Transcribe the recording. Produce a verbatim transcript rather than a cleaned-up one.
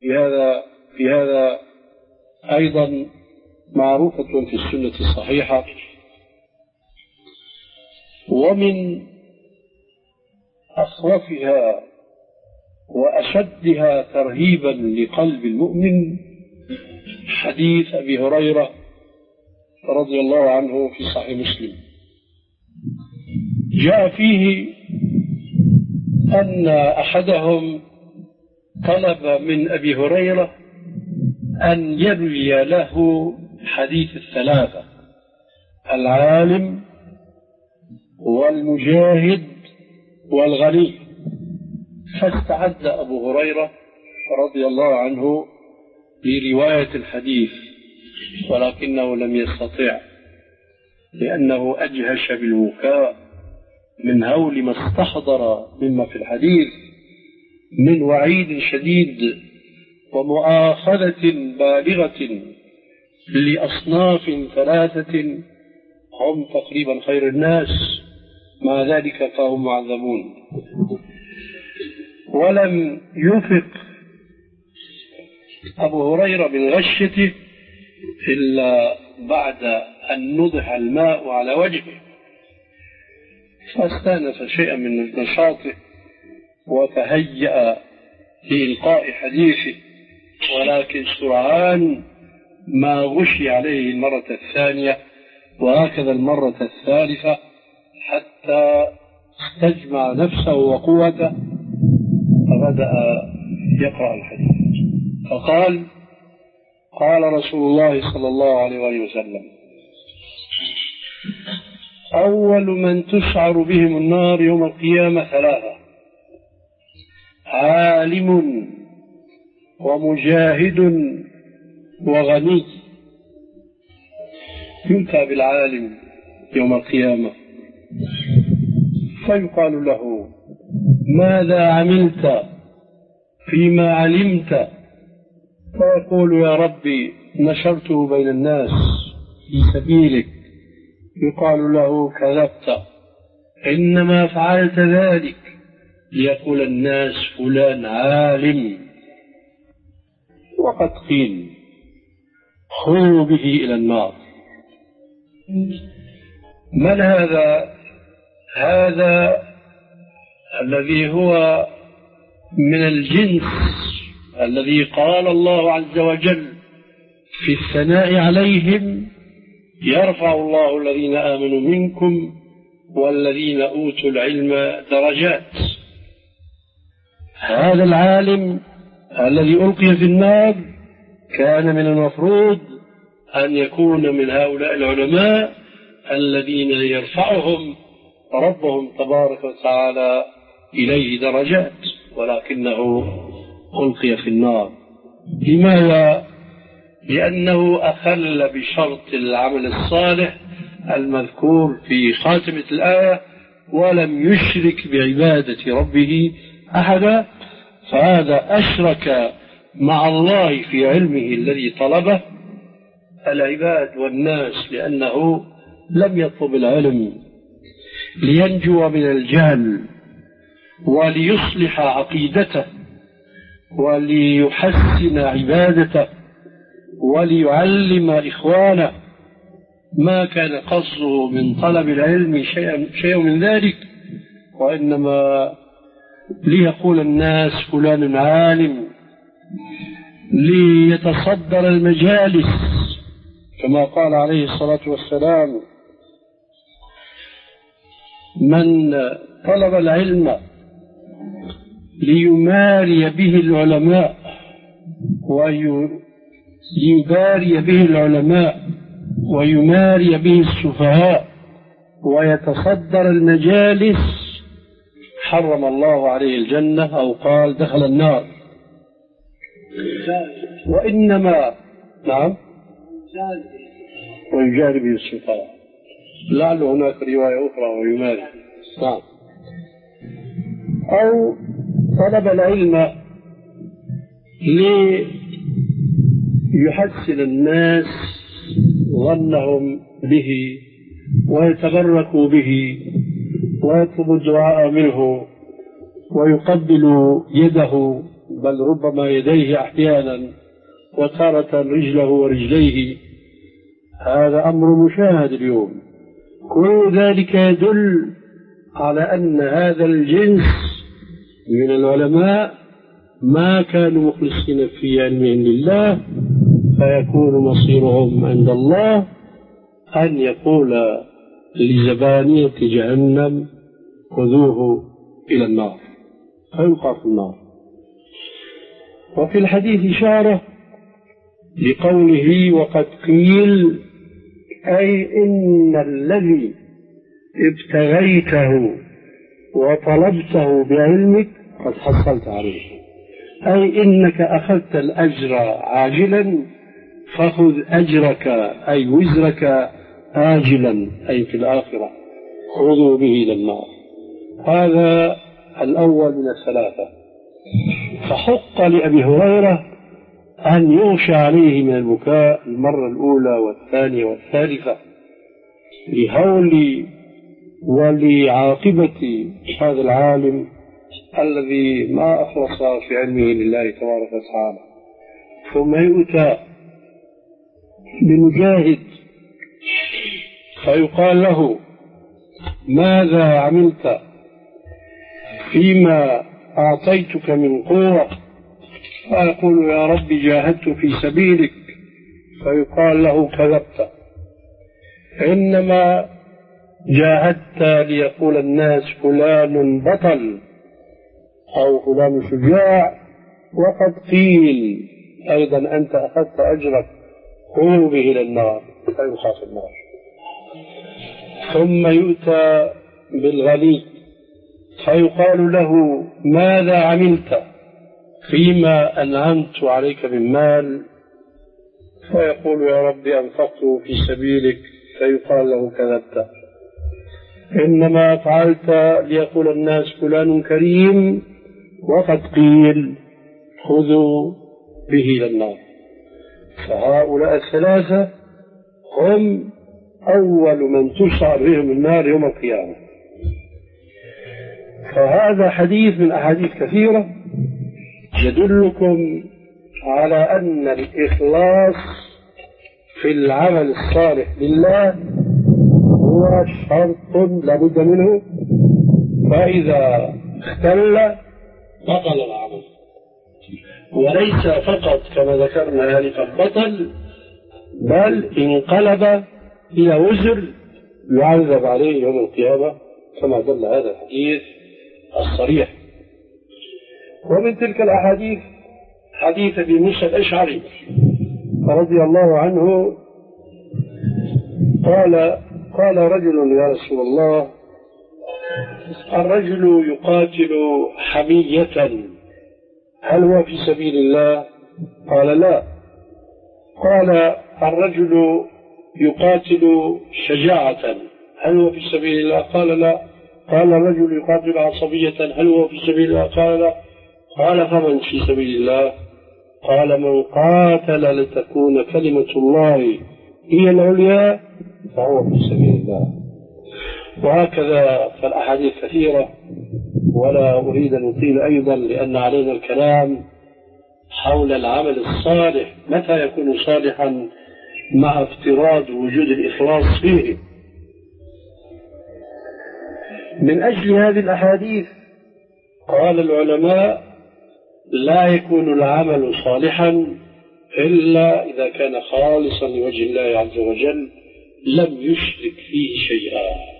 في هذا في هذا أيضا معروفة في السنة الصحيحة. ومن أخوفها وأشدها ترهيبا لقلب المؤمن حديث أبي هريرة رضي الله عنه في صحيح مسلم، جاء فيه أن أحدهم طلب من أبي هريرة أن يروي له حديث الثلاثة: العالم والمجاهد والغني. فاستعد أبو هريرة رضي الله عنه لرواية الحديث، ولكنه لم يستطع، لأنه أجهش بالبكاء من هول ما استحضر مما في الحديث من وعيد شديد ومؤاخذة بالغة لأصناف ثلاثة هم تقريبا خير الناس، مع ذلك فهم معذبون. ولم يفق أبو هريرة من غشته إلا بعد أن نضح الماء على وجهه، فاستانس شيئا من نشاطه وتهيأ لإلقاء حديثه، ولكن سرعان ما غشي عليه المرة الثانية وهكذا المرة الثالثة حتى استجمع نفسه وقوته، فبدأ يقرأ الحديث فقال: قال رسول الله صلى الله عليه وسلم: أول من تسعر بهم النار يوم القيامة ثلاثة: عالم ومجاهد وغني. يؤتى بالعالم يوم القيامة فيقال له: ماذا عملت فيما علمت؟ فيقول: يا ربي نشرته بين الناس في سبيلك. يقال له: كذبت، إنما فعلت ذلك ليقول الناس فلان عالم. وقد قيل: خذوا به إلى النار. من هذا؟ هذا الذي هو من الجنس الذي قال الله عز وجل في الثناء عليهم: يرفع الله الذين آمنوا منكم والذين أوتوا العلم درجات. هذا العالم الذي ألقي في النار كان من المفروض أن يكون من هؤلاء العلماء الذين يرفعهم ربهم تبارك وتعالى إليه درجات، ولكنه ألقي في النار. لماذا؟ لأنه أخل بشرط العمل الصالح المذكور في خاتمة الآية: ولم يشرك بعبادة ربه أحدا. فهذا أشرك مع الله في علمه الذي طلبه العباد والناس، لأنه لم يطلب العلم لينجو من الجهل وليصلح عقيدته وليحسن عبادته وليعلم إخوانه. ما كان قصده من طلب العلم شيء, شيء من ذلك، وإنما ليقول الناس فلان عالم، ليتصدر المجالس كما قال عليه الصلاة والسلام: من طلب العلم ليماري به العلماء ويباري به العلماء ويماري به السفهاء ويتصدر المجالس حرم الله عليه الجنة، أو قال دخل النار. وإنما نعم ويجاري به السفهاء، لعل هناك رواية أخرى ويماري. نعم. أو طلب العلم ليحسن الناس ظنهم به ويتبركوا به ويطلب الدعاء منه ويقبل يده بل ربما يديه أحيانا وتارة رجله ورجليه. هذا أمر مشاهد اليوم. كل ذلك يدل على أن هذا الجنس من العلماء ما كانوا مخلصين في علمهم لله، فيكون مصيرهم عند الله أن يقول لزبانية جهنم خذوه إلى النار فيلقى في النار. وفي الحديث إشارة لقوله وقد قيل، أي إن الذي ابتغيته وطلبته بعلمك قد حصلت عليه، أي إنك أخذت الأجر عاجلا فخذ أجرك أي وزرك آجلا أي في الآخرة، خذوا به إلى النار. هذا الأول من الثلاثة. فحق لأبي هريرة أن يغشى عليه من البكاء المرة الأولى والثانية والثالثة لهول ولعاقبة هذا العالم الذي ما أخلص في علمه لله تبارك وتعالى. ثم يؤتى بمجاهد فيقال له ماذا عملت فيما أعطيتك من قوة؟ فيقول يا رب جاهدت في سبيلك، فيقال له كذبت، إنما جاهدت ليقول الناس فلان بطل أو فلان شجاع، وقد قيل أيضا أنت أخذت أجرك خذوا به إلى النار فيلقى في النار. ثم يؤتى بالغني فيقال له ماذا عملت فيما أنعمت عليك من مال؟ فيقول يا رب أنفقته في سبيلك، فيقال له كذبت، إنما فعلت ليقول الناس فلان كريم، وقد قيل خذوا به إلى النار. فهؤلاء الثلاثة هم أول من تشعر بهم النار يوم القيامة. فهذا حديث من أحاديث كثيرة يدلكم على أن الإخلاص في العمل الصالح لله هو شرط لابد منه، فإذا اختل بطل العمل، وليس فقط كما ذكرنا آنفا بطل، بل انقلب إلى وزر يعذب عليه يوم القيامة كما دل هذا الحديث الصريح. ومن تلك الأحاديث حديث أبي موسى الأشعري رضي الله عنه قال قال رجل يا رسول الله الرجل يقاتل حمية هل هو في سبيل الله؟ قال لا. قال الرجل يقاتل شجاعة هل هو في سبيل الله؟ قال لا. قال الرجل يقاتل عصبية هل هو في سبيل الله؟ قال لا. قال فمن في سبيل الله؟ قال من قاتل لتكون كلمة الله هي العليا فهو في سبيل الله. وهكذا فالأحاديث كثيرة، ولا أريد أن أطيل أيضا لأن علينا الكلام حول العمل الصالح متى يكون صالحا مع افتراض وجود الإخلاص فيه. من أجل هذه الأحاديث قال العلماء لا يكون العمل صالحا إلا إذا كان خالصا لوجه الله عز وجل لم يشرك فيه شيئا.